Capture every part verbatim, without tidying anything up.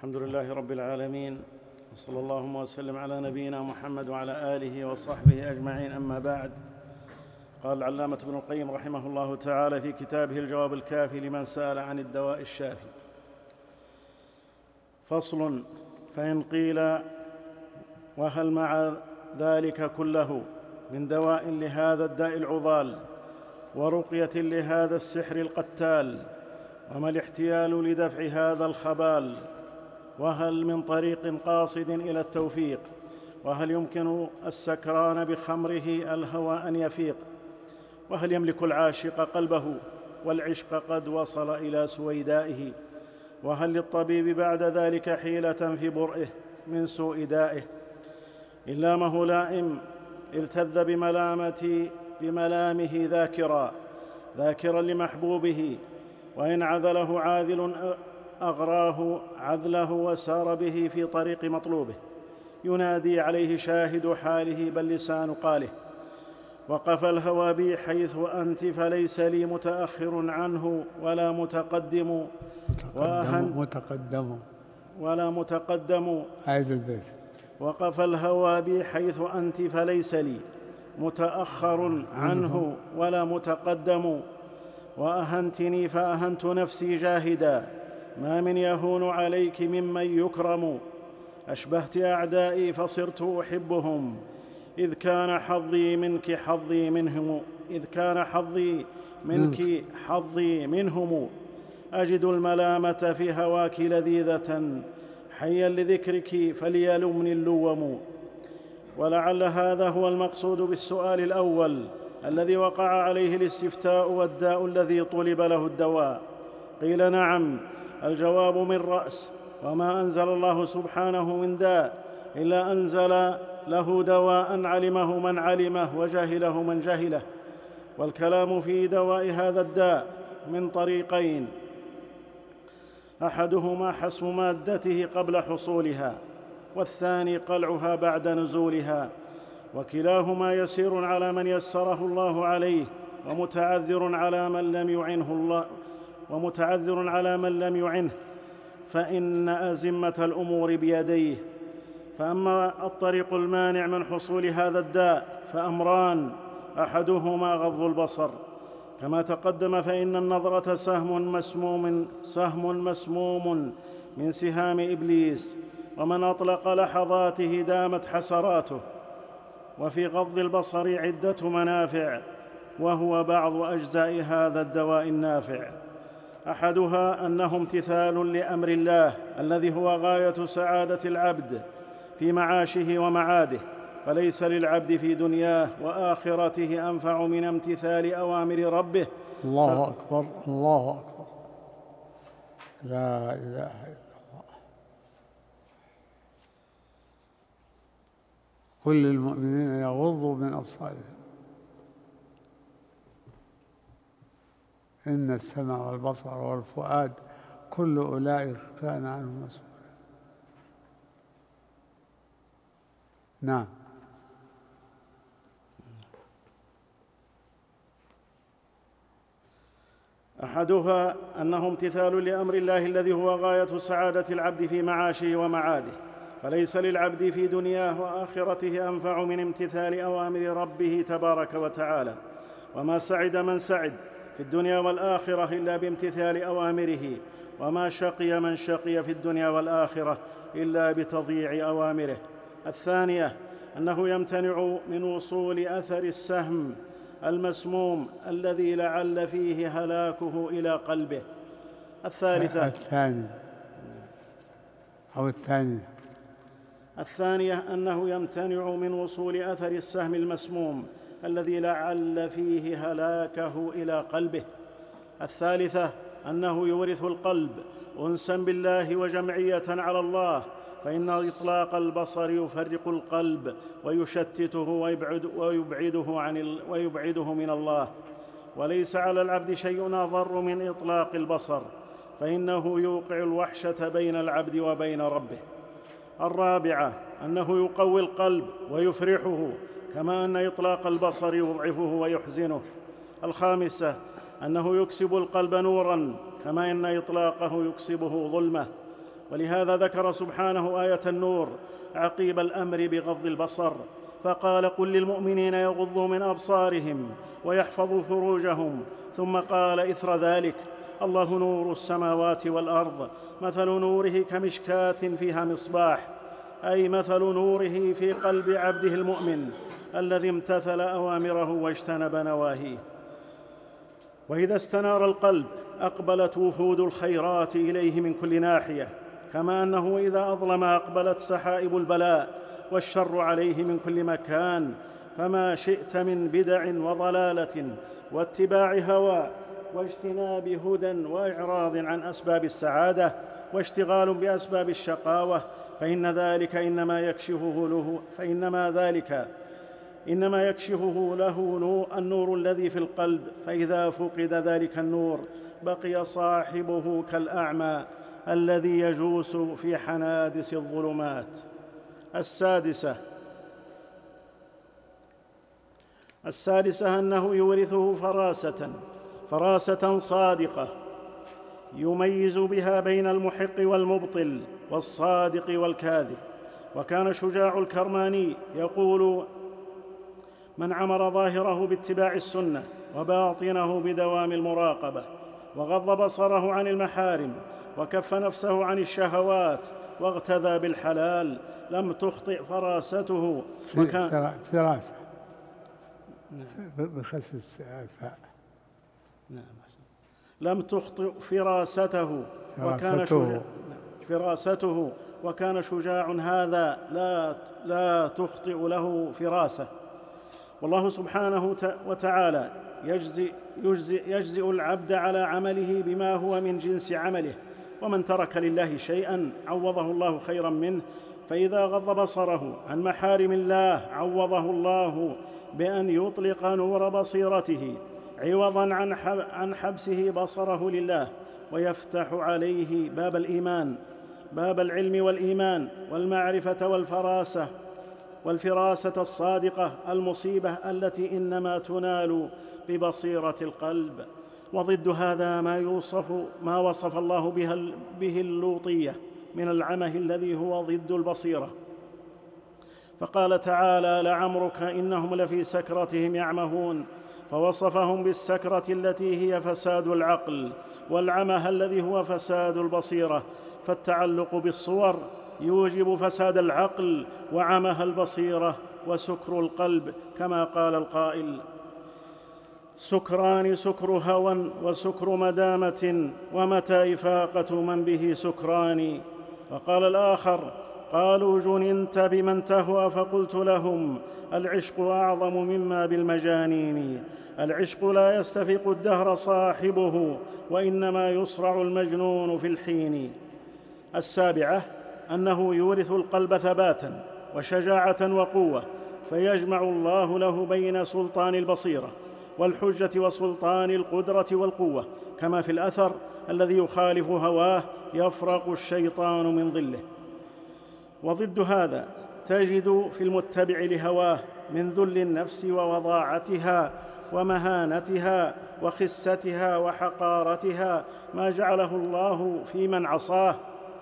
الحمد لله رب العالمين، وصلى اللهم وسلم على نبينا محمد وعلى آله وصحبه أجمعين. أما بعد، قال العلامة ابن القيم رحمه الله تعالى في كتابه الجواب الكافي لمن سأل عن الدواء الشافي: فصل: فإن قيل: وهل مع ذلك كله من دواء لهذا الداء العضال ورقية لهذا السحر القتال؟ وما الاحتيال لدفع هذا الخبال؟ وهل من طريق قاصد إلى التوفيق؟ وهل يمكن السكران بخمره الهوى أن يفيق؟ وهل يملك العاشق قلبه والعشق قد وصل إلى سويدائه؟ وهل للطبيب بعد ذلك حيلة في برئه من سوء دائه؟ إلا ما هو لائم التذ بملامة بملامه ذاكرا ذاكرا لمحبوبه، وإن عذله عاذل أغراه عذله وسار به في طريق مطلوبه، ينادي عليه شاهد حاله بل لسان قاله: وقف الهوى بي حيث أنت فليس لي متأخر عنه ولا متقدم وأهن متقدم ولا متقدم عيد البيت. وقف الهوى بي حيث أنت فليس لي متأخر عنه ولا متقدم، وأهنتني فأهنت نفسي جاهدا، ما من يهون عليك ممن يكرم. أشبهت أعدائي فصرت أحبهم، إذ كان حظي منك حظي منهم إذ كان حظي منك حظي منهم. أجد الملامة في هواك لذيذة، حيا لذكرك فليلمني اللوم. ولعل هذا هو المقصود بالسؤال الأول الذي وقع عليه الاستفتاء والداء الذي طلب له الدواء. قيل: نعم. الجواب: من رأس. وما أنزل الله سبحانه من داء إلا أنزل له دواء علمه من علمه وجهله من جهله. والكلام في دواء هذا الداء من طريقين: أحدهما حسم مادته قبل حصولها، والثاني قلعها بعد نزولها، وكلاهما يسير على من يسره الله عليه، ومتعذر على من لم يعنه الله ومتعذر على من لم يعنه، فإن أزمة الأمور بيديه. فأما الطريق المانع من حصول هذا الداء فأمران: أحدهما غض البصر، كما تقدم، فإن النظرة سهم مسموم سهم مسموم من سهام إبليس، ومن أطلق لحظاته دامت حسراته. وفي غض البصر عدة منافع، وهو بعض أجزاء هذا الدواء النافع. أحدها أنه امتثال لأمر الله الذي هو غاية سعادة العبد في معاشه ومعاده، فليس للعبد في دنياه وآخرته أنفع من امتثال أوامر ربه. الله أكبر، الله أكبر، لا إله إلا الله. كل المؤمنين يغضوا من أبصارهم، إن السمع والبصر والفؤاد كل أولئك كان عنه مسؤولا. نعم. أحدها أنه امتثال لأمر الله الذي هو غاية سعادة العبد في معاشه ومعاده، فليس للعبد في دنياه وآخرته أنفع من امتثال أوامر ربه تبارك وتعالى. وما سعد من سعد في الدنيا والآخرة إلا بامتثال أوامره، وما شقي من شقي في الدنيا والآخرة إلا بتضييع أوامره. الثانية أنه يمتنع من وصول أثر السهم المسموم الذي لعل فيه هلاكه إلى قلبه. الثالثة الثاني أو الثانية الثانية أنه يمتنع من وصول أثر السهم المسموم الذي لعل فيه هلاكه إلى قلبه. الثالثة أنه يورث القلب أنسا بالله وجمعية على الله، فإن إطلاق البصر يفرق القلب ويشتته ويبعد ويبعده, عن ويبعده من الله. وليس على العبد شيء أضر من إطلاق البصر، فإنه يوقع الوحشة بين العبد وبين ربه. الرابعة أنه يقوي القلب ويفرحه، كما أن إطلاق البصر يضعفه ويحزنه. الخامسة أنه يكسب القلب نورا، كما أن إطلاقه يكسبه ظلمة. ولهذا ذكر سبحانه آية النور عقيب الأمر بغض البصر، فقال: قل للمؤمنين يغضوا من أبصارهم ويحفظوا فروجهم، ثم قال إثر ذلك: الله نور السماوات والأرض، مثل نوره كمشكاة فيها مصباح، أي مثل نوره في قلب عبده المؤمن الذي امتثل أوامره واجتنب نواهيه. وإذا استنار القلب أقبلت وفود الخيرات إليه من كل ناحية، كما أنه إذا أظلم أقبلت سحائب البلاء والشر عليه من كل مكان. فما شئت من بدع وضلالة واتباع هوى واجتناب هدى وإعراض عن أسباب السعادة واشتغال بأسباب الشقاوة، فإن ذلك إنما يكشفه له فإنما ذلك إنما يكشفه له النور الذي في القلب، فإذا فقد ذلك النور بقي صاحبه كالأعمى الذي يجوس في حنادس الظلمات. السادسة السادسة أنه يورثه فراسة فراسة صادقة يميز بها بين المحق والمبطل والصادق والكاذب. وكان شجاع الكرماني يقول: من عمر ظاهره باتباع السنة وباطنه بدوام المراقبة، وغض بصره عن المحارم، وكف نفسه عن الشهوات، واغتذى بالحلال، لم تخطئ فراسته. وكان فراسة بخص الفاء. نعم. لم تخطئ فراسته وكان شجاع فراسته وكان شجاع هذا لا لا تخطئ له فراسة. والله سبحانه وتعالى يجزئ, يجزئ, يجزئ العبد على عمله بما هو من جنس عمله، ومن ترك لله شيئا عوضه الله خيرا منه. فإذا غض بصره عن محارم الله عوضه الله بأن يطلق نور بصيرته عوضا عن حبسه بصره لله، ويفتح عليه باب الإيمان، باب العلم والإيمان والمعرفة والفراسة والفراسة الصادقة المصيبة التي إنما تنال ببصيرة القلب. وضد هذا ما يوصف ما وصف الله به اللوطية من العمى الذي هو ضد البصيرة، فقال تعالى: لعمرك إنهم لفي سكرتهم يعمهون، فوصفهم بالسكرة التي هي فساد العقل، والعمى الذي هو فساد البصيرة. فالتعلق بالصور يوجب فساد العقل وعمى البصيرة وسكر القلب، كما قال القائل: سكران سكر هوى وسكر مدامة، ومتى إفاقة من به سكران. وقال الآخر: قالوا جننت بمن تهوى، فقلت لهم: العشق أعظم مما بالمجانين. العشق لا يستفق الدهر صاحبه، وإنما يصرع المجنون في الحين. السابعة أنه يورث القلب ثباتا وشجاعة وقوة، فيجمع الله له بين سلطان البصيرة والحجة وسلطان القدرة والقوة، كما في الأثر: الذي يخالف هواه يفرق الشيطان من ظله. وضد هذا تجد في المتبع لهواه من ذل النفس ووضاعتها ومهانتها وخستها وحقارتها ما جعله الله في من عصاه،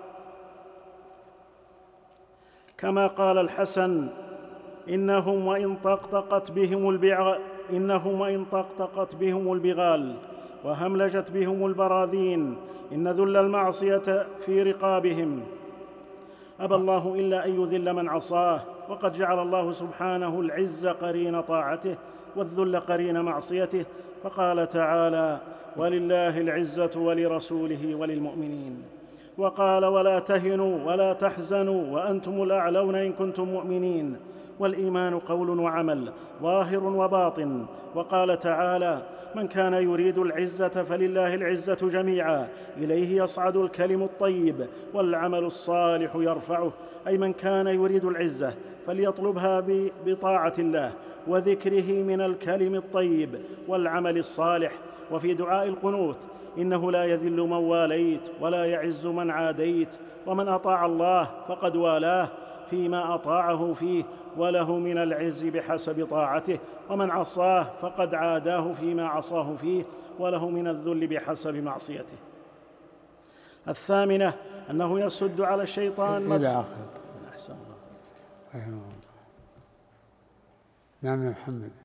كما قال الحسن: إنهم وإن طقطقت بهم البغال إنهم وإن طقطقت بهم البغال وهملجت بهم البراذين، إن ذل المعصية في رقابهم. أبى الله إلا أن يذل من عصاه، وقد جعل الله سبحانه العز قرين طاعته والذل قرين معصيته، فقال تعالى: ولله العزة ولرسوله وللمؤمنين. وقال: ولا تهنوا ولا تحزنوا وأنتم الأعلون إن كنتم مؤمنين. والإيمان قول وعمل ظاهر وباطن. وقال تعالى: من كان يريد العزة فلله العزة جميعا، إليه يصعد الكلم الطيب والعمل الصالح يرفعه. أي من كان يريد العزة فليطلبها بطاعة الله وذكره من الكلم الطيب والعمل الصالح. وفي دعاء القنوت: إنه لا يذل من واليت ولا يعز من عاديت، ومن أطاع الله فقد والاه فيما أطاعه فيه، وله من العز بحسب طاعته، ومن عصاه فقد عاداه فيما عصاه فيه، وله من الذل بحسب معصيته. الثامنة أنه يصد على الشيطان إلى آخره. أحسن الله. رحمه الله. نعم يا محمد.